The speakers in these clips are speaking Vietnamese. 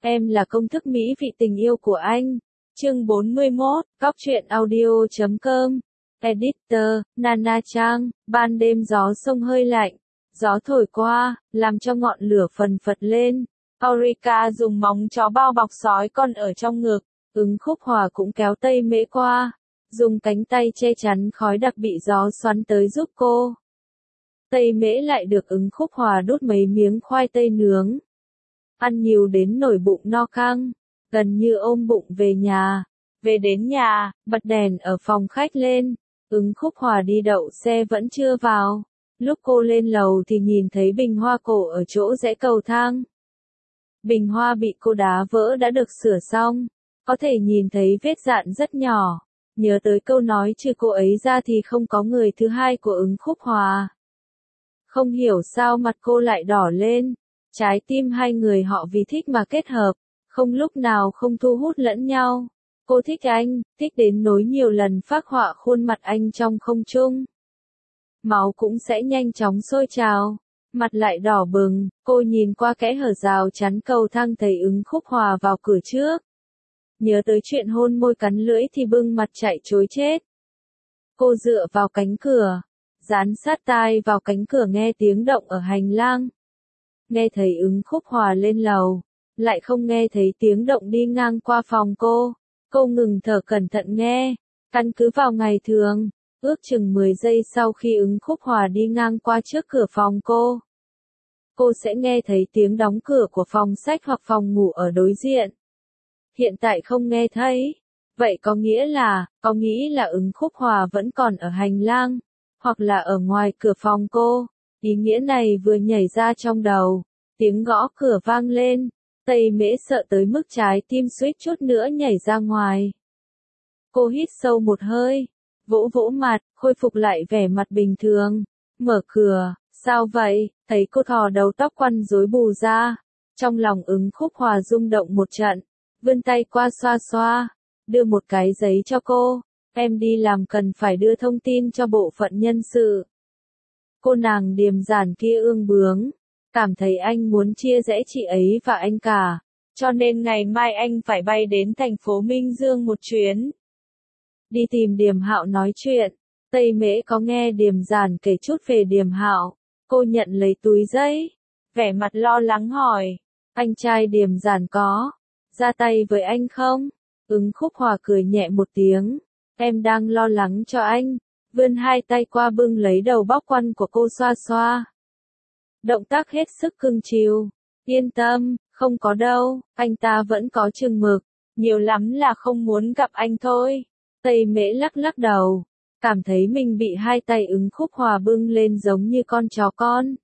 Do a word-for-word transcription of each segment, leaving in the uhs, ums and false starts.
Em là công thức mỹ vị tình yêu của anh. Chương bốn mươi mốt, Cóc truyện audio chấm com. Editor, Nana Trang. Ban đêm gió sông hơi lạnh. Gió thổi qua, làm cho ngọn lửa phần phật lên. Aurika dùng móng chó bao bọc sói con ở trong ngực. Ứng Khúc Hòa cũng kéo Tây Mễ qua. Dùng cánh tay che chắn khói đặc bị gió xoắn tới giúp cô. Tây Mễ lại được Ứng Khúc Hòa đút mấy miếng khoai tây nướng. Ăn nhiều đến nổi bụng no căng, gần như ôm bụng về nhà. Về đến nhà, bật đèn ở phòng khách lên. Ứng Khúc Hòa đi đậu xe vẫn chưa vào. Lúc cô lên lầu thì nhìn thấy bình hoa cổ ở chỗ rẽ cầu thang. Bình hoa bị cô đá vỡ đã được sửa xong. Có thể nhìn thấy vết dạn rất nhỏ. Nhớ tới câu nói trừ cô ấy ra thì không có người thứ hai của Ứng Khúc Hòa. Không hiểu sao mặt cô lại đỏ lên. Trái tim hai người họ vì thích mà kết hợp, không lúc nào không thu hút lẫn nhau. Cô thích anh, thích đến nỗi nhiều lần phác họa khuôn mặt anh trong không trung. Máu cũng sẽ nhanh chóng sôi trào, mặt lại đỏ bừng, cô nhìn qua kẽ hở rào chắn cầu thang thấy Ứng Khúc Hòa vào cửa trước. Nhớ tới chuyện hôn môi cắn lưỡi thì bưng mặt chạy trối chết. Cô dựa vào cánh cửa, dán sát tai vào cánh cửa nghe tiếng động ở hành lang. Nghe thấy Ứng Khúc Hòa lên lầu, lại không nghe thấy tiếng động đi ngang qua phòng cô. Cô ngừng thở cẩn thận nghe, căn cứ vào ngày thường, ước chừng mười giây sau khi Ứng Khúc Hòa đi ngang qua trước cửa phòng cô. Cô sẽ nghe thấy tiếng đóng cửa của phòng sách hoặc phòng ngủ ở đối diện. Hiện tại không nghe thấy, vậy có nghĩa là, có nghĩ là Ứng Khúc Hòa vẫn còn ở hành lang, hoặc là ở ngoài cửa phòng cô. Ý nghĩa này vừa nhảy ra trong đầu, tiếng gõ cửa vang lên, Tây Mễ sợ tới mức trái tim suýt chút nữa nhảy ra ngoài. Cô hít sâu một hơi, vỗ vỗ mặt, khôi phục lại vẻ mặt bình thường, mở cửa, sao vậy, thấy cô thò đầu tóc quăn rối bù ra, trong lòng Ứng Khúc Hòa rung động một trận, vươn tay qua xoa xoa, đưa một cái giấy cho cô, em đi làm cần phải đưa thông tin cho bộ phận nhân sự. Cô nàng điềm dản kia ương bướng, cảm thấy anh muốn chia rẽ chị ấy và anh cả, cho nên ngày mai anh phải bay đến thành phố Minh Dương một chuyến. Đi tìm Điềm Hạo nói chuyện, Tây Mễ có nghe Điềm dản kể chút về Điềm Hạo, cô nhận lấy túi giấy, vẻ mặt lo lắng hỏi, anh trai Điềm dản có ra tay với anh không? Ứng Khúc Hòa cười nhẹ một tiếng, em đang lo lắng cho anh. Vươn hai tay qua bưng lấy đầu bóc quăn của cô xoa xoa. Động tác hết sức cưng chiều. Yên tâm, không có đâu, anh ta vẫn có chừng mực, nhiều lắm là không muốn gặp anh thôi. Tây Mễ lắc lắc đầu, cảm thấy mình bị hai tay Ứng Khúc Hòa bưng lên giống như con chó con.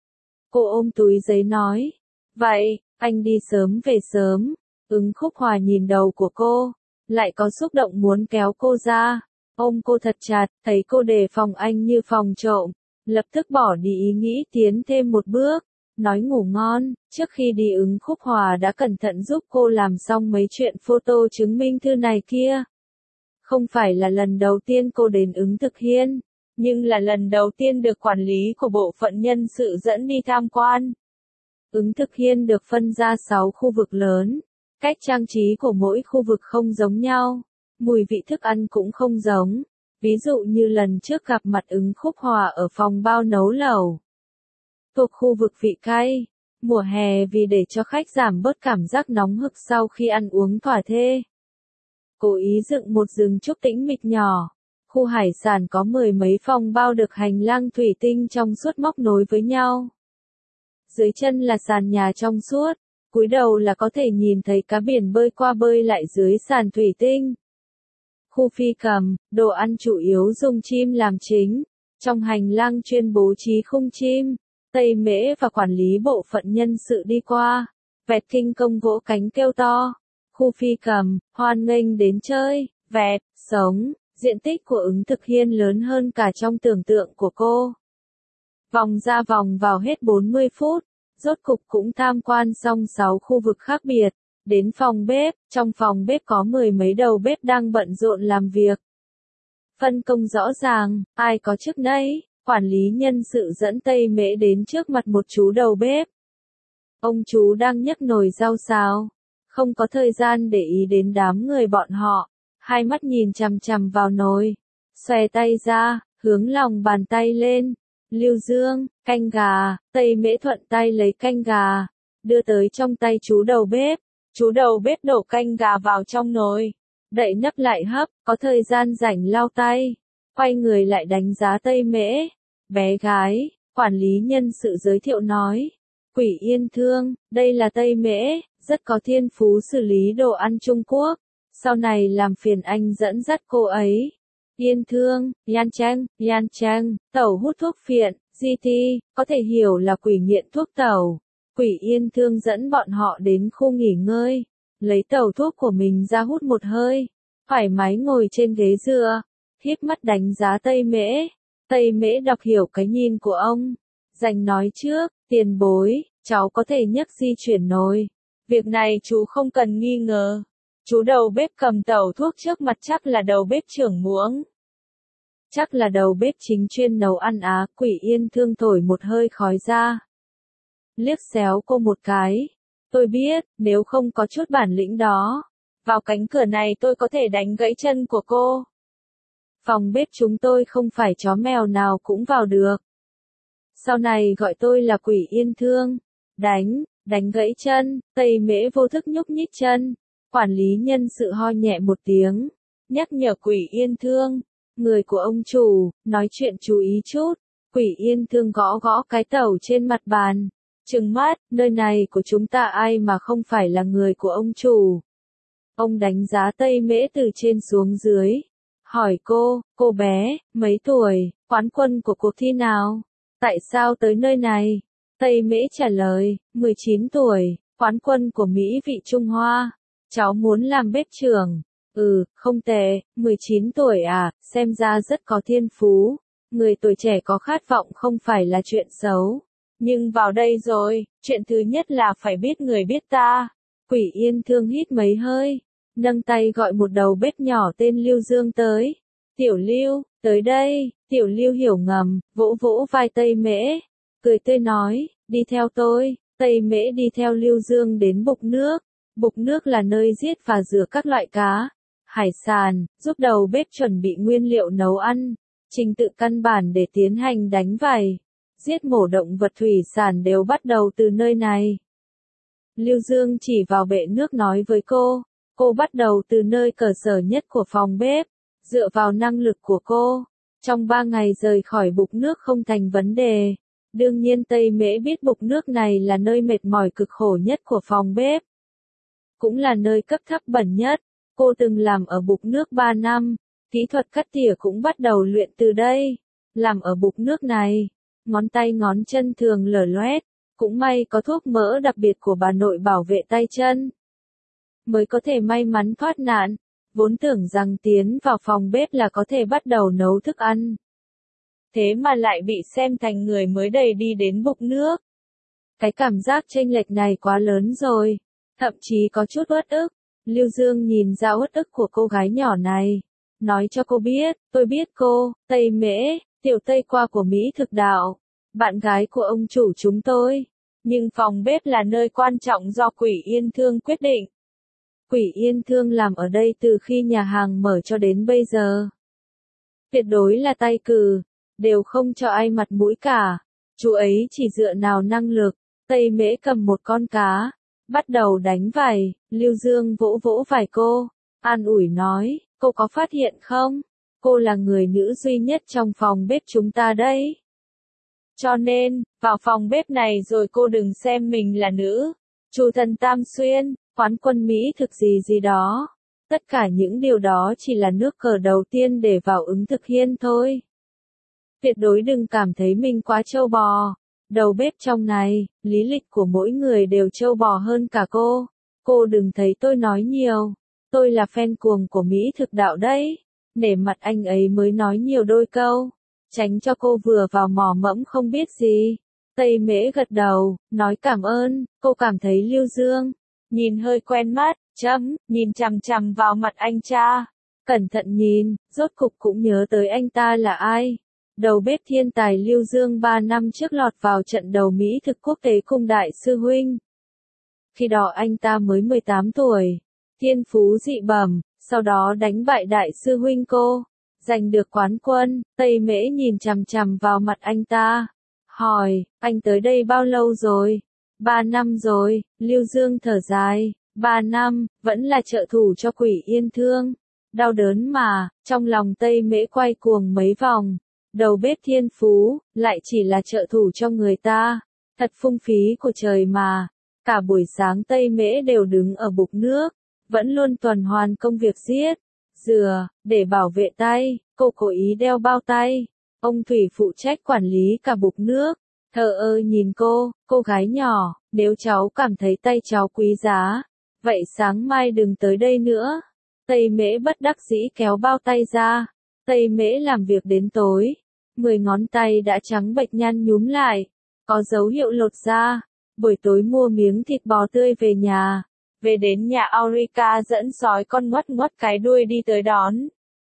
Cô ôm túi giấy nói, vậy, anh đi sớm về sớm. Ứng Khúc Hòa nhìn đầu của cô, lại có xúc động muốn kéo cô ra. Ôm cô thật chặt, thấy cô đề phòng anh như phòng trộm, lập tức bỏ đi ý nghĩ tiến thêm một bước, nói ngủ ngon. Trước khi đi Ứng Khúc Hòa đã cẩn thận giúp cô làm xong mấy chuyện photo chứng minh thư này kia. Không phải là lần đầu tiên cô đến Ứng Thực Hiên, nhưng là lần đầu tiên được quản lý của bộ phận nhân sự dẫn đi tham quan. Ứng Thực Hiên được phân ra sáu khu vực lớn, cách trang trí của mỗi khu vực không giống nhau. Mùi vị thức ăn cũng không giống, ví dụ như lần trước gặp mặt Ứng Khúc Hòa ở phòng bao nấu lẩu. Thuộc khu vực vị cay, mùa hè vì để cho khách giảm bớt cảm giác nóng hực sau khi ăn uống thỏa thê. Cố ý dựng một rừng trúc tĩnh mịch nhỏ, khu hải sản có mười mấy phòng bao được hành lang thủy tinh trong suốt móc nối với nhau. Dưới chân là sàn nhà trong suốt, cúi đầu là có thể nhìn thấy cá biển bơi qua bơi lại dưới sàn thủy tinh. Khu phi cầm, đồ ăn chủ yếu dùng chim làm chính. Trong hành lang chuyên bố trí khung chim, Tây Mễ và quản lý bộ phận nhân sự đi qua, vẹt kinh công vỗ cánh kêu to. Khu phi cầm, hoan nghênh đến chơi, vẹt, sống, diện tích của Ứng Thực Hiên lớn hơn cả trong tưởng tượng của cô. Vòng ra vòng vào hết bốn mươi phút, rốt cục cũng tham quan xong sáu khu vực khác biệt. Đến phòng bếp, trong phòng bếp có mười mấy đầu bếp đang bận rộn làm việc. Phân công rõ ràng, ai có chức nấy, quản lý nhân sự dẫn Tây Mễ đến trước mặt một chú đầu bếp. Ông chú đang nhấc nồi rau xào, không có thời gian để ý đến đám người bọn họ, hai mắt nhìn chằm chằm vào nồi, xòe tay ra, hướng lòng bàn tay lên. Lưu Dương, canh gà, Tây Mễ thuận tay lấy canh gà, đưa tới trong tay chú đầu bếp. Chú đầu bếp đổ canh gà vào trong nồi, đậy nắp lại hấp, có thời gian rảnh lau tay, quay người lại đánh giá Tây Mễ. Bé gái, quản lý nhân sự giới thiệu nói, Quỷ Yên Thương, đây là Tây Mễ, rất có thiên phú xử lý đồ ăn Trung Quốc, sau này làm phiền anh dẫn dắt cô ấy. Yên Thương, Yan Chang, Yan Chang, tẩu hút thuốc phiện, giê tê, có thể hiểu là quỷ nghiện thuốc tẩu. Quỷ Yên Thương dẫn bọn họ đến khu nghỉ ngơi, lấy tẩu thuốc của mình ra hút một hơi, thoải mái ngồi trên ghế dựa, híp mắt đánh giá Tây Mễ. Tây Mễ đọc hiểu cái nhìn của ông, dành nói trước, tiền bối, cháu có thể nhấc di chuyển nồi. Việc này chú không cần nghi ngờ. Chú đầu bếp cầm tẩu thuốc trước mặt chắc là đầu bếp trưởng muỗng. Chắc là đầu bếp chính chuyên nấu ăn Á. Quỷ Yên Thương thổi một hơi khói ra, liếc xéo cô một cái. Tôi biết, nếu không có chút bản lĩnh đó, vào cánh cửa này tôi có thể đánh gãy chân của cô. Phòng bếp chúng tôi không phải chó mèo nào cũng vào được. Sau này gọi tôi là Quỷ Yên Thương. Đánh, đánh gãy chân. Tây Mễ vô thức nhúc nhích chân. Quản lý nhân sự ho nhẹ một tiếng, nhắc nhở Quỷ Yên Thương. Người của ông chủ, nói chuyện chú ý chút. Quỷ Yên Thương gõ gõ cái tẩu trên mặt bàn, trừng mắt, nơi này của chúng ta ai mà không phải là người của ông chủ. Ông đánh giá Tây Mễ từ trên xuống dưới, hỏi cô, cô bé, mấy tuổi, quán quân của cuộc thi nào? Tại sao tới nơi này? Tây Mễ trả lời, mười chín tuổi, quán quân của Mỹ vị Trung Hoa. Cháu muốn làm bếp trưởng. Ừ, không tệ, mười chín tuổi à, xem ra rất có thiên phú. Người tuổi trẻ có khát vọng không phải là chuyện xấu. Nhưng vào đây rồi, chuyện thứ nhất là phải biết người biết ta. Quỷ Yên Thương hít mấy hơi, nâng tay gọi một đầu bếp nhỏ tên Lưu Dương tới. Tiểu Lưu, tới đây. Tiểu Lưu hiểu ngầm, vỗ vỗ vai Tây Mễ, cười tươi nói, đi theo tôi. Tây Mễ đi theo Lưu Dương đến bục nước. Bục nước là nơi giết và rửa các loại cá, hải sản, giúp đầu bếp chuẩn bị nguyên liệu nấu ăn. Trình tự căn bản để tiến hành đánh vảy, giết mổ động vật thủy sản đều bắt đầu từ nơi này. Lưu Dương chỉ vào bệ nước nói với cô, cô bắt đầu từ nơi cơ sở nhất của phòng bếp, dựa vào năng lực của cô. Trong ba ngày rời khỏi bục nước không thành vấn đề. Đương nhiên Tây Mễ biết bục nước này là nơi mệt mỏi cực khổ nhất của phòng bếp. Cũng là nơi cấp thấp bẩn nhất. Cô từng làm ở bục nước ba năm, kỹ thuật cắt tỉa cũng bắt đầu luyện từ đây. Làm ở bục nước này, ngón tay ngón chân thường lở loét, cũng may có thuốc mỡ đặc biệt của bà nội bảo vệ tay chân, mới có thể may mắn thoát nạn. Vốn tưởng rằng tiến vào phòng bếp là có thể bắt đầu nấu thức ăn. Thế mà lại bị xem thành người mới đầy đi đến bục nước. Cái cảm giác chênh lệch này quá lớn rồi, thậm chí có chút uất ức. Lưu Dương nhìn ra uất ức của cô gái nhỏ này, nói cho cô biết, tôi biết cô, Tây Mễ, tiểu Tây qua của Mỹ thực đạo, bạn gái của ông chủ chúng tôi. Nhưng phòng bếp là nơi quan trọng do Quỷ Yên Thương quyết định. Quỷ Yên Thương làm ở đây từ khi nhà hàng mở cho đến bây giờ. Tuyệt đối là tay cừ, đều không cho ai mặt mũi cả. Chú ấy chỉ dựa nào năng lực. Tây Mễ cầm một con cá, bắt đầu đánh vảy. Lưu Dương vỗ vỗ vai cô, an ủi nói, cô có phát hiện không? Cô là người nữ duy nhất trong phòng bếp chúng ta đấy. Cho nên, vào phòng bếp này rồi cô đừng xem mình là nữ. Chủ thần Tam Xuyên, quán quân Mỹ thực gì gì đó. Tất cả những điều đó chỉ là nước cờ đầu tiên để vào ứng thực hiên thôi. Tuyệt đối đừng cảm thấy mình quá trâu bò. Đầu bếp trong này, lý lịch của mỗi người đều trâu bò hơn cả cô. Cô đừng thấy tôi nói nhiều. Tôi là fan cuồng của Mỹ thực đạo đấy. Nể mặt anh ấy mới nói nhiều đôi câu. Tránh cho cô vừa vào mò mẫm không biết gì. Tây Mễ gật đầu, nói cảm ơn. Cô cảm thấy Lưu Dương nhìn hơi quen mắt, chấm, nhìn chằm chằm vào mặt anh cha. Cẩn thận nhìn, rốt cục cũng nhớ tới anh ta là ai. Đầu bếp thiên tài Lưu Dương ba năm trước lọt vào trận đầu Mỹ thực quốc tế cùng đại sư huynh. khi đó anh ta mới mười tám tuổi, thiên phú dị bẩm, sau đó đánh bại đại sư huynh cô, giành được quán quân. Tây Mễ nhìn chằm chằm vào mặt anh ta, hỏi, anh tới đây bao lâu rồi? Ba năm rồi, Lưu Dương thở dài, ba năm, vẫn là trợ thủ cho Quỷ Yên Thương. Đau đớn mà, trong lòng Tây Mễ quay cuồng mấy vòng, đầu bếp thiên phú, lại chỉ là trợ thủ cho người ta, thật phung phí của trời mà. Cả buổi sáng Tây Mễ đều đứng ở bục nước, vẫn luôn tuần hoàn công việc giết dừa, để bảo vệ tay, cô cố ý đeo bao tay. Ông Thủy phụ trách quản lý cả bục nước, thờ ơ nhìn cô, cô gái nhỏ, nếu cháu cảm thấy tay cháu quý giá, vậy sáng mai đừng tới đây nữa. Tây Mễ bất đắc dĩ kéo bao tay ra, Tây Mễ làm việc đến tối, mười ngón tay đã trắng bệch nhăn nhúm lại, có dấu hiệu lột da. Buổi tối mua miếng thịt bò tươi về nhà, về đến nhà Aurica dẫn sói con ngoắt ngoắt cái đuôi đi tới đón.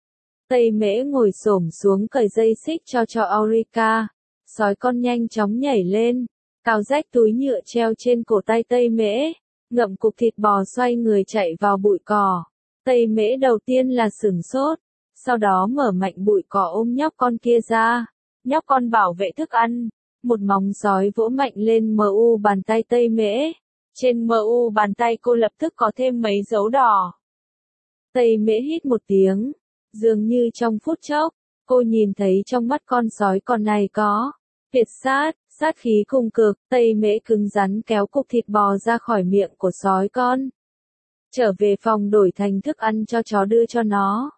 Tây Mễ ngồi xổm xuống cởi dây xích cho cho Aurica, sói con nhanh chóng nhảy lên, cào rách túi nhựa treo trên cổ tay Tây Mễ, ngậm cục thịt bò xoay người chạy vào bụi cỏ. Tây Mễ đầu tiên là sửng sốt, sau đó mở mạnh bụi cỏ ôm nhóc con kia ra, nhóc con bảo vệ thức ăn. Một móng sói vỗ mạnh lên mờ u bàn tay Tây Mễ. Trên mờ u bàn tay cô lập tức có thêm mấy dấu đỏ. Tây Mễ hít một tiếng. Dường như trong phút chốc, cô nhìn thấy trong mắt con sói con này có tuyệt sát, sát khí cùng cực. Tây Mễ cứng rắn kéo cục thịt bò ra khỏi miệng của sói con. Trở về phòng đổi thành thức ăn cho chó đưa cho nó.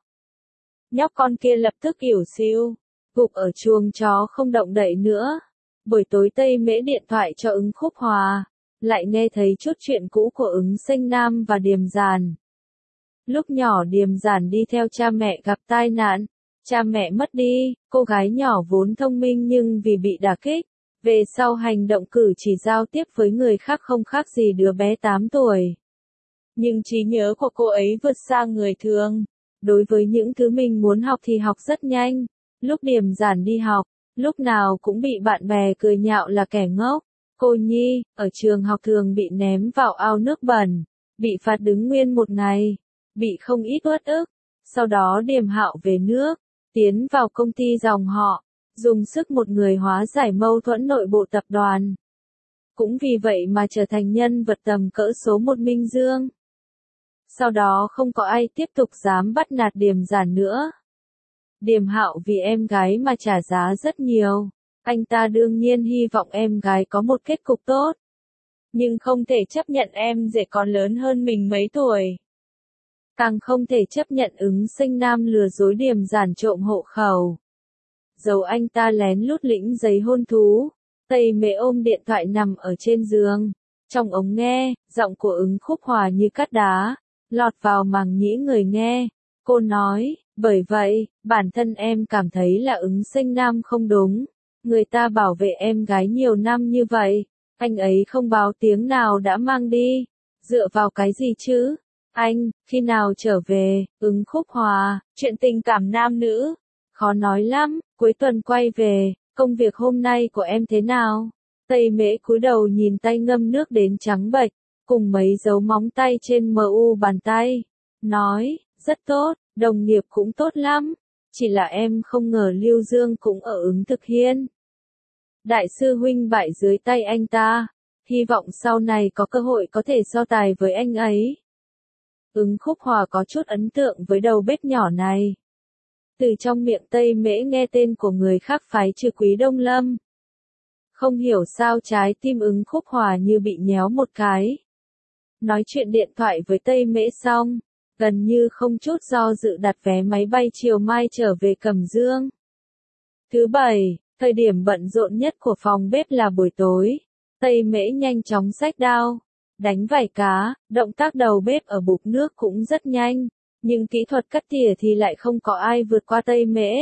Nhóc con kia lập tức ỉu xìu, gục ở chuồng chó không động đậy nữa. Buổi tối Tây Mễ điện thoại cho Ứng Khúc Hòa, lại nghe thấy chút chuyện cũ của Ứng Sinh Nam và Điềm Giản. Lúc nhỏ Điềm Giản đi theo cha mẹ gặp tai nạn, cha mẹ mất đi, cô gái nhỏ vốn thông minh nhưng vì bị đả kích, về sau hành động cử chỉ giao tiếp với người khác không khác gì đứa bé tám tuổi. Nhưng trí nhớ của cô ấy vượt xa người thường. Đối với những thứ mình muốn học thì học rất nhanh. Lúc Điềm Giản đi học, lúc nào cũng bị bạn bè cười nhạo là kẻ ngốc. Cô Nhi, ở trường học thường bị ném vào ao nước bẩn, bị phạt đứng nguyên một ngày, bị không ít uất ức. Sau đó Điềm Hạo về nước, tiến vào công ty dòng họ, dùng sức một người hóa giải mâu thuẫn nội bộ tập đoàn. Cũng vì vậy mà trở thành nhân vật tầm cỡ số một Minh Dương. Sau đó không có ai tiếp tục dám bắt nạt Điềm Giản nữa. Điềm Hạo vì em gái mà trả giá rất nhiều. Anh ta đương nhiên hy vọng em gái có một kết cục tốt. Nhưng không thể chấp nhận em rể còn lớn hơn mình mấy tuổi. Càng không thể chấp nhận Ứng Sinh Nam lừa dối Điềm Giản trộm hộ khẩu. Dầu anh ta lén lút lĩnh giấy hôn thú. Tây Mễ ôm điện thoại nằm ở trên giường. Trong ống nghe, giọng của Ứng Khúc Hòa như cắt đá, lọt vào màng nhĩ người nghe. Cô nói, bởi vậy, bản thân em cảm thấy là Ứng Sinh Nam không đúng. Người ta bảo vệ em gái nhiều năm như vậy, anh ấy không báo tiếng nào đã mang đi. Dựa vào cái gì chứ? Anh, khi nào trở về? Ứng Khúc Hòa, chuyện tình cảm nam nữ. Khó nói lắm, cuối tuần quay về, công việc hôm nay của em thế nào? Tây Mễ cúi đầu nhìn tay ngâm nước đến trắng bệch, cùng mấy dấu móng tay trên mờ u bàn tay. Nói, rất tốt, đồng nghiệp cũng tốt lắm. Chỉ là em không ngờ Lưu Dương cũng ở Ứng Thực Hiên. Đại sư huynh bại dưới tay anh ta, hy vọng sau này có cơ hội có thể so tài với anh ấy. Ứng Khúc Hòa có chút ấn tượng với đầu bếp nhỏ này. Từ trong miệng Tây Mễ nghe tên của người khác phái trừ Quý Đông Lâm. Không hiểu sao trái tim Ứng Khúc Hòa như bị nhéo một cái. Nói chuyện điện thoại với Tây Mễ xong, gần như không chút do dự đặt vé máy bay chiều mai trở về Cẩm Dương. Thứ bảy, thời điểm bận rộn nhất của phòng bếp là buổi tối. Tây Mễ nhanh chóng xách dao, đánh vảy cá, động tác đầu bếp ở bục nước cũng rất nhanh, nhưng kỹ thuật cắt tỉa thì lại không có ai vượt qua Tây Mễ.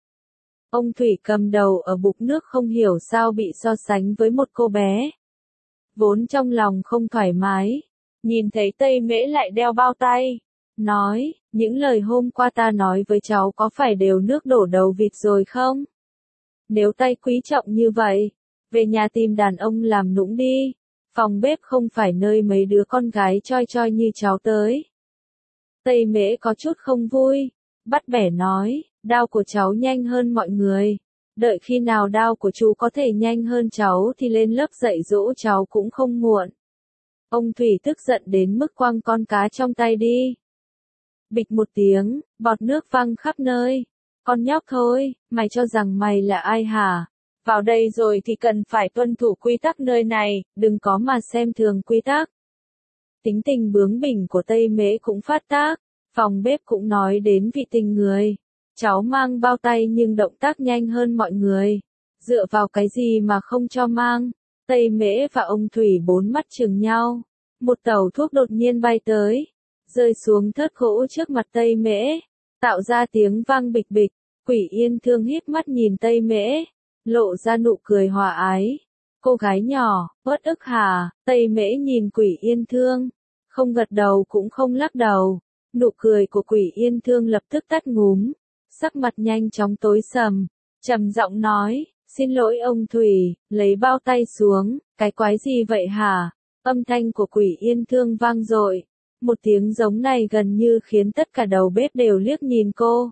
Ông Thủy cầm đầu ở bục nước không hiểu sao bị so sánh với một cô bé. Vốn trong lòng không thoải mái, nhìn thấy Tây Mễ lại đeo bao tay, nói, những lời hôm qua ta nói với cháu có phải đều nước đổ đầu vịt rồi không? Nếu tay quý trọng như vậy, về nhà tìm đàn ông làm nũng đi. Phòng bếp không phải nơi mấy đứa con gái choi choi như cháu tới. Tây Mễ có chút không vui, bắt bẻ nói, đao của cháu nhanh hơn mọi người. Đợi khi nào đao của chú có thể nhanh hơn cháu thì lên lớp dạy dỗ cháu cũng không muộn. Ông Thủy tức giận đến mức quăng con cá trong tay đi. Bịch một tiếng, bọt nước văng khắp nơi. Con nhóc thôi, mày cho rằng mày là ai hả? Vào đây rồi thì cần phải tuân thủ quy tắc nơi này, đừng có mà xem thường quy tắc. Tính tình bướng bỉnh của Tây Mễ cũng phát tác, phòng bếp cũng nói đến vị tình người. Cháu mang bao tay nhưng động tác nhanh hơn mọi người. Dựa vào cái gì mà không cho mang? Tây Mễ và ông Thủy bốn mắt chừng nhau. Một tàu thuốc đột nhiên bay tới, rơi xuống thớt gỗ trước mặt Tây Mễ, tạo ra tiếng vang bịch bịch. Quỷ Yên Thương híp mắt nhìn Tây Mễ, lộ ra nụ cười hòa ái. Cô gái nhỏ, uất ức hả? Tây Mễ nhìn Quỷ Yên Thương, không gật đầu cũng không lắc đầu. Nụ cười của Quỷ Yên Thương lập tức tắt ngúm, sắc mặt nhanh chóng tối sầm, trầm giọng nói, xin lỗi ông Thủy, lấy bao tay xuống, cái quái gì vậy hả? Âm thanh của Quỷ Yên Thương vang dội, một tiếng giống này gần như khiến tất cả đầu bếp đều liếc nhìn cô.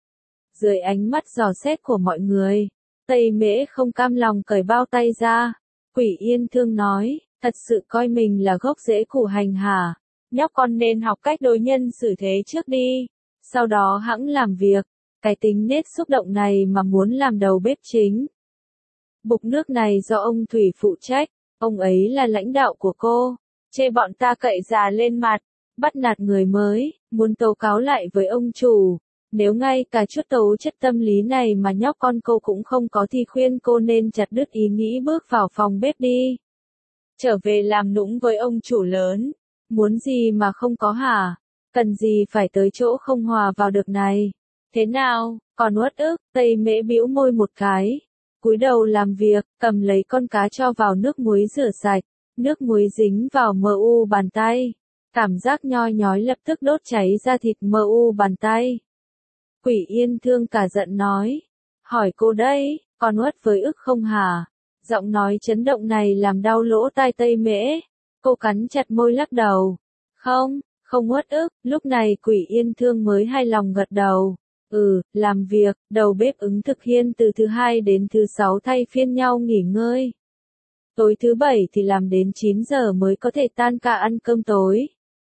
Dưới ánh mắt dò xét của mọi người, Tây Mễ không cam lòng cởi bao tay ra. Quỷ Yên Thương nói, thật sự coi mình là gốc rễ củ hành hả? Nhóc con nên học cách đối nhân xử thế trước đi, sau đó hẵng làm việc. Cái tính nết xúc động này mà muốn làm đầu bếp chính. Bục nước này do ông Thủy phụ trách, ông ấy là lãnh đạo của cô. Chê bọn ta cậy già lên mặt, bắt nạt người mới, muốn tố cáo lại với ông chủ. Nếu ngay cả chút tố chất tâm lý này mà nhóc con cô cũng không có thì khuyên cô nên chặt đứt ý nghĩ bước vào phòng bếp đi. Trở về làm nũng với ông chủ lớn. Muốn gì mà không có hả? Cần gì phải tới chỗ không hòa vào được này? Thế nào, còn uất ức? Tây Mễ bĩu môi một cái, cúi đầu làm việc, cầm lấy con cá cho vào nước muối rửa sạch. Nước muối dính vào mờ u bàn tay. Cảm giác nhoi nhói lập tức đốt cháy da thịt mờ u bàn tay. Quỷ Yên Thương cả giận nói. Hỏi cô đấy, còn uất với ức không hả? Giọng nói chấn động này làm đau lỗ tai Tây Mễ. Cô cắn chặt môi lắc đầu. Không, không uất ức. Lúc này Quỷ Yên Thương mới hài lòng gật đầu. Ừ, làm việc, đầu bếp ứng thực hiên từ thứ hai đến thứ sáu thay phiên nhau nghỉ ngơi. Tối thứ bảy thì làm đến chín giờ mới có thể tan ca ăn cơm tối.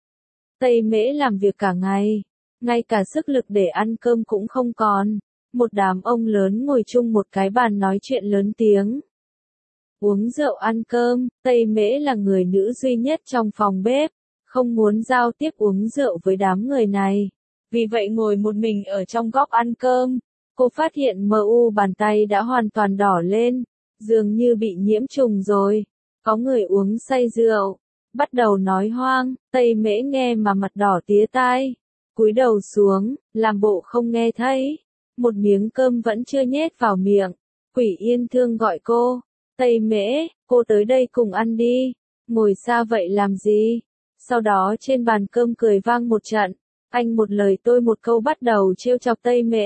Tây Mễ làm việc cả ngày, ngay cả sức lực để ăn cơm cũng không còn. Một đám ông lớn ngồi chung một cái bàn nói chuyện lớn tiếng. Uống rượu ăn cơm, Tây Mễ là người nữ duy nhất trong phòng bếp, không muốn giao tiếp uống rượu với đám người này. Vì vậy ngồi một mình ở trong góc ăn cơm, cô phát hiện mờ u bàn tay đã hoàn toàn đỏ lên, dường như bị nhiễm trùng rồi. Có người uống say rượu, bắt đầu nói hoang, Tây Mễ nghe mà mặt đỏ tía tai, cúi đầu xuống, làm bộ không nghe thấy. Một miếng cơm vẫn chưa nhét vào miệng, Quỷ Yên Thương gọi cô, Tây Mễ, cô tới đây cùng ăn đi, ngồi xa vậy làm gì? Sau đó trên bàn cơm cười vang một trận. Anh một lời tôi một câu bắt đầu trêu chọc Tây Mễ.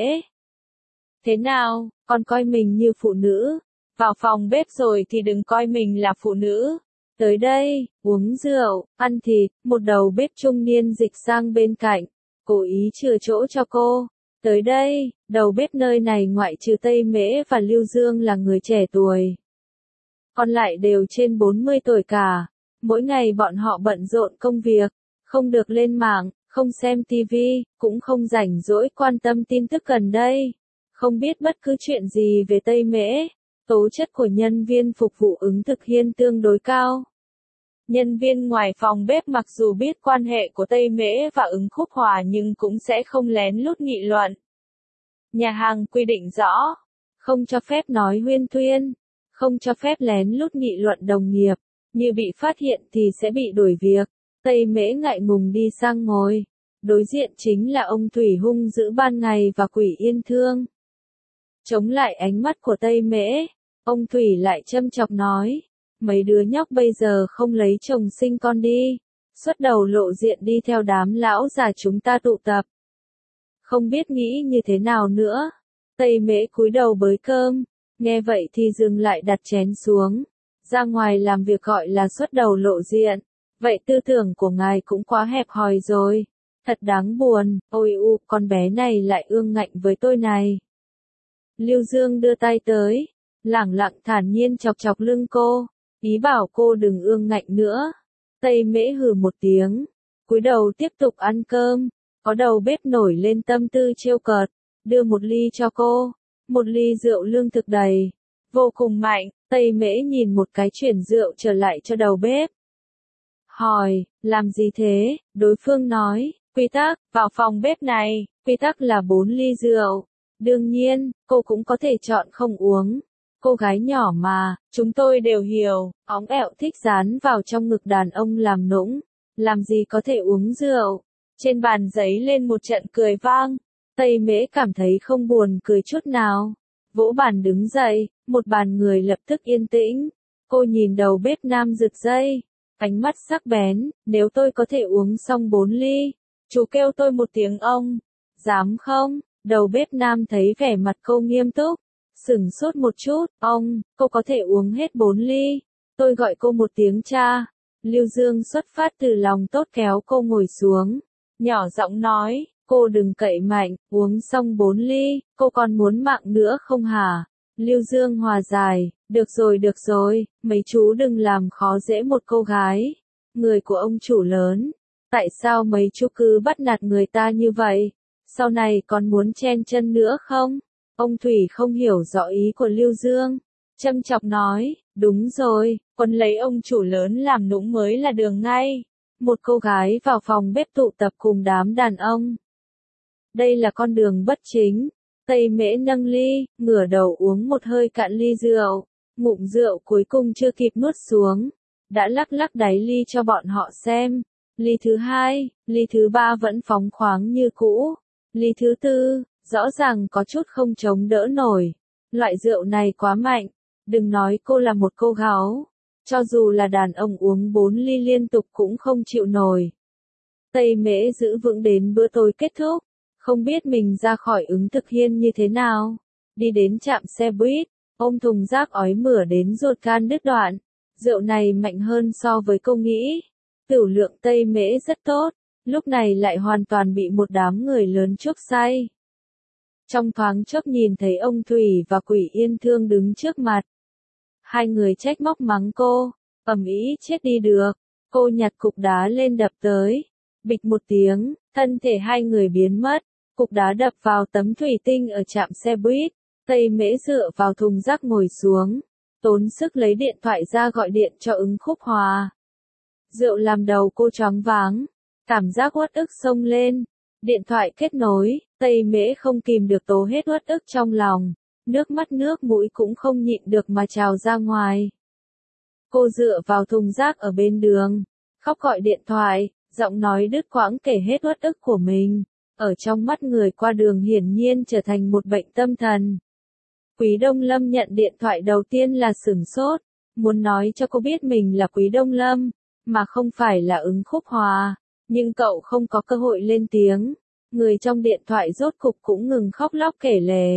Thế nào, con coi mình như phụ nữ? Vào phòng bếp rồi thì đừng coi mình là phụ nữ. Tới đây, uống rượu, ăn thịt, một đầu bếp trung niên dịch sang bên cạnh, cố ý chừa chỗ cho cô. Tới đây, đầu bếp nơi này ngoại trừ Tây Mễ và Lưu Dương là người trẻ tuổi. Còn lại đều trên bốn mươi tuổi cả. Mỗi ngày bọn họ bận rộn công việc, không được lên mạng. Không xem tivi, cũng không rảnh rỗi quan tâm tin tức gần đây. Không biết bất cứ chuyện gì về Tây Mễ. Tố chất của nhân viên phục vụ ứng thực hiên tương đối cao. Nhân viên ngoài phòng bếp mặc dù biết quan hệ của Tây Mễ và ứng khúc hòa nhưng cũng sẽ không lén lút nghị luận. Nhà hàng quy định rõ, không cho phép nói huyên thuyên, không cho phép lén lút nghị luận đồng nghiệp, như bị phát hiện thì sẽ bị đuổi việc. Tây Mễ ngại ngùng đi sang ngồi. Đối diện chính là ông Thủy hung dữ ban ngày và Quỷ Yên Thương. Chống lại ánh mắt của Tây Mễ, ông Thủy lại châm chọc nói. Mấy đứa nhóc bây giờ không lấy chồng sinh con đi. Xuất đầu lộ diện đi theo đám lão già chúng ta tụ tập. Không biết nghĩ như thế nào nữa. Tây Mễ cúi đầu bới cơm. Nghe vậy thì dừng lại đặt chén xuống. Ra ngoài làm việc gọi là xuất đầu lộ diện. Vậy tư tưởng của ngài cũng quá hẹp hòi rồi. Thật đáng buồn, ôi u, con bé này lại ương ngạnh với tôi này. Lưu Dương đưa tay tới, lẳng lặng thản nhiên chọc chọc lưng cô, ý bảo cô đừng ương ngạnh nữa. Tây Mễ hừ một tiếng, cúi đầu tiếp tục ăn cơm, có đầu bếp nổi lên tâm tư trêu cợt, đưa một ly cho cô, một ly rượu lương thực đầy, vô cùng mạnh. Tây Mễ nhìn một cái chuyển rượu trở lại cho đầu bếp. Hỏi, làm gì thế? Đối phương nói, quy tắc, vào phòng bếp này, quy tắc là bốn ly rượu. Đương nhiên, cô cũng có thể chọn không uống. Cô gái nhỏ mà, chúng tôi đều hiểu, óng ẹo thích dán vào trong ngực đàn ông làm nũng. Làm gì có thể uống rượu? Trên bàn giấy lên một trận cười vang. Tây Mễ cảm thấy không buồn cười chút nào. Vỗ bàn đứng dậy, một bàn người lập tức yên tĩnh. Cô nhìn đầu bếp nam giật dây, ánh mắt sắc bén, nếu tôi có thể uống xong bốn ly, chú kêu tôi một tiếng ông. Dám không? Đầu bếp nam thấy vẻ mặt cô nghiêm túc, sửng sốt một chút, ông, cô có thể uống hết bốn ly, tôi gọi cô một tiếng cha. Lưu Dương xuất phát từ lòng tốt kéo cô ngồi xuống, nhỏ giọng nói, cô đừng cậy mạnh, uống xong bốn ly, cô còn muốn mạng nữa không hả? Lưu Dương hòa giải, được rồi được rồi, mấy chú đừng làm khó dễ một cô gái, người của ông chủ lớn, tại sao mấy chú cứ bắt nạt người ta như vậy? Sau này còn muốn chen chân nữa không? Ông Thủy không hiểu rõ ý của Lưu Dương, châm chọc nói, đúng rồi, còn lấy ông chủ lớn làm nũng mới là đường ngay. Một cô gái vào phòng bếp tụ tập cùng đám đàn ông. Đây là con đường bất chính. Tây Mễ nâng ly, ngửa đầu uống một hơi cạn ly rượu, ngụm rượu cuối cùng chưa kịp nuốt xuống, đã lắc lắc đáy ly cho bọn họ xem. Ly thứ hai, ly thứ ba vẫn phóng khoáng như cũ. Ly thứ tư, rõ ràng có chút không chống đỡ nổi. Loại rượu này quá mạnh, đừng nói cô là một cô gái, cho dù là đàn ông uống bốn ly liên tục cũng không chịu nổi. Tây Mễ giữ vững đến bữa tối kết thúc, không biết mình ra khỏi ứng thực hiên như thế nào. Đi đến trạm xe buýt, ôm thùng rác ói mửa đến ruột gan đứt đoạn. Rượu này mạnh hơn so với cô nghĩ. Tửu lượng Tây Mễ rất tốt, lúc này lại hoàn toàn bị một đám người lớn chuốc say. Trong thoáng chốc nhìn thấy ông Thủy và Quỷ Yên Thương đứng trước mặt. Hai người trách móc mắng cô, ầm ĩ chết đi được. Cô nhặt cục đá lên đập tới. Bịch một tiếng, thân thể hai người biến mất. Cục đá đập vào tấm thủy tinh ở trạm xe buýt. Tây Mễ dựa vào thùng rác ngồi xuống, tốn sức lấy điện thoại ra gọi điện cho Ứng Khúc Hòa. Rượu làm đầu cô choáng váng, cảm giác uất ức xông lên. Điện thoại kết nối, Tây Mễ không kìm được tố hết uất ức trong lòng, nước mắt nước mũi cũng không nhịn được mà trào ra ngoài. Cô dựa vào thùng rác ở bên đường, khóc gọi điện thoại, giọng nói đứt quãng kể hết uất ức của mình. Ở trong mắt người qua đường hiển nhiên trở thành một bệnh tâm thần. Quý Đông Lâm nhận điện thoại đầu tiên là sửng sốt, muốn nói cho cô biết mình là Quý Đông Lâm, mà không phải là Ứng Khúc Hòa, nhưng cậu không có cơ hội lên tiếng. Người trong điện thoại rốt cục cũng ngừng khóc lóc kể lể.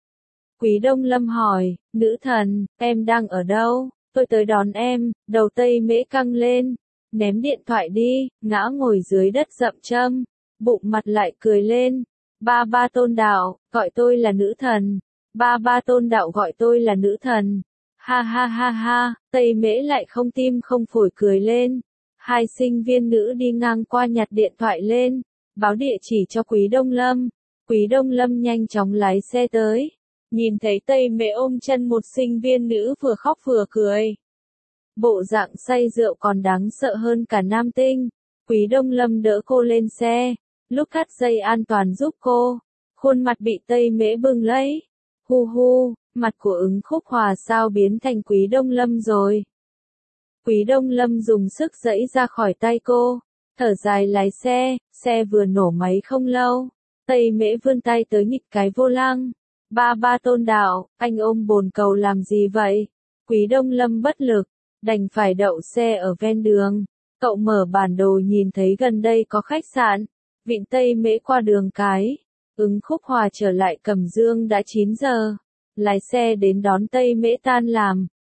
Quý Đông Lâm hỏi, nữ thần, em đang ở đâu? Tôi tới đón em. Đầu Tây Mễ căng lên, ném điện thoại đi, ngã ngồi dưới đất dậm châm, bụng mặt lại cười lên. Ba ba Tôn Đạo, gọi tôi là nữ thần. Ba ba Tôn Đạo gọi tôi là nữ thần. Ha ha ha ha, Tây Mễ lại không tim không phổi cười lên. Hai sinh viên nữ đi ngang qua nhặt điện thoại lên, báo địa chỉ cho Quý Đông Lâm. Quý Đông Lâm nhanh chóng lái xe tới. Nhìn thấy Tây Mễ ôm chân một sinh viên nữ vừa khóc vừa cười. Bộ dạng say rượu còn đáng sợ hơn cả nam tinh. Quý Đông Lâm đỡ cô lên xe, lúc thắt dây an toàn giúp cô. Khuôn mặt bị Tây Mễ bưng lấy. Hu hu, mặt của Ứng Khúc Hòa sao biến thành Quý Đông Lâm rồi. Quý Đông Lâm dùng sức giãy ra khỏi tay cô, thở dài lái xe, xe vừa nổ máy không lâu. Tây Mễ vươn tay tới nghịch cái vô lăng. Ba ba Tôn Đạo, anh ôm bồn cầu làm gì vậy? Quý Đông Lâm bất lực, đành phải đậu xe ở ven đường. Cậu mở bản đồ nhìn thấy gần đây có khách sạn, vịn Tây Mễ qua đường cái. Ứng Khúc Hòa trở lại Cẩm Dương đã chín giờ, lái xe đến đón Tây Mễ tan làm.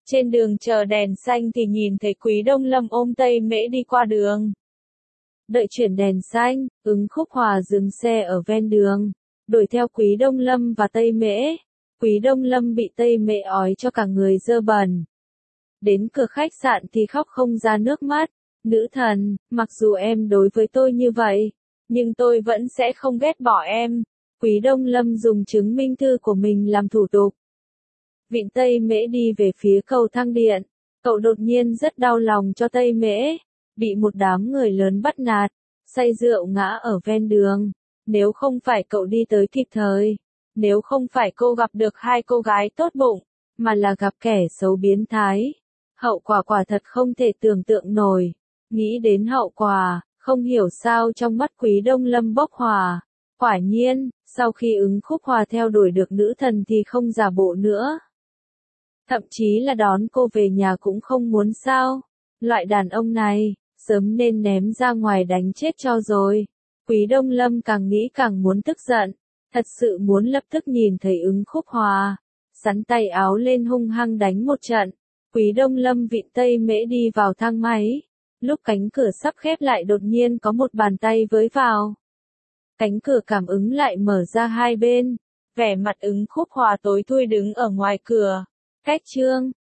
Trên đường chờ đèn xanh thì nhìn thấy Quý Đông Lâm ôm Tây Mễ đi qua đường. Đợi chuyển đèn xanh, Ứng Khúc Hòa dừng xe ở ven đường, đuổi theo Quý Đông Lâm và Tây Mễ. Quý Đông Lâm bị Tây Mễ ói cho cả người dơ bẩn. Đến cửa khách sạn thì khóc không ra nước mắt. Nữ thần, mặc dù em đối với tôi như vậy, nhưng tôi vẫn sẽ không ghét bỏ em. Quý Đông Lâm dùng chứng minh thư của mình làm thủ tục. Vịn Tây Mễ đi về phía cầu thang điện. Cậu đột nhiên rất đau lòng cho Tây Mễ. Bị một đám người lớn bắt nạt, say rượu ngã ở ven đường. Nếu không phải cậu đi tới kịp thời, nếu không phải cô gặp được hai cô gái tốt bụng, mà là gặp kẻ xấu biến thái, hậu quả quả thật không thể tưởng tượng nổi. Nghĩ đến hậu quả, không hiểu sao trong mắt Quý Đông Lâm bốc hỏa. Quả nhiên, sau khi Ứng Khúc Hòa theo đuổi được nữ thần thì không giả bộ nữa. Thậm chí là đón cô về nhà cũng không muốn sao. Loại đàn ông này, sớm nên ném ra ngoài đánh chết cho rồi. Quý Đông Lâm càng nghĩ càng muốn tức giận, thật sự muốn lập tức nhìn thấy Ứng Khúc Hòa, sắn tay áo lên hung hăng đánh một trận. Quý Đông Lâm vịn Tây Mễ đi vào thang máy, lúc cánh cửa sắp khép lại đột nhiên có một bàn tay với vào. Cánh cửa cảm ứng lại mở ra hai bên, vẻ mặt Ứng Khúc Hòa tối thui đứng ở ngoài cửa. Cách chương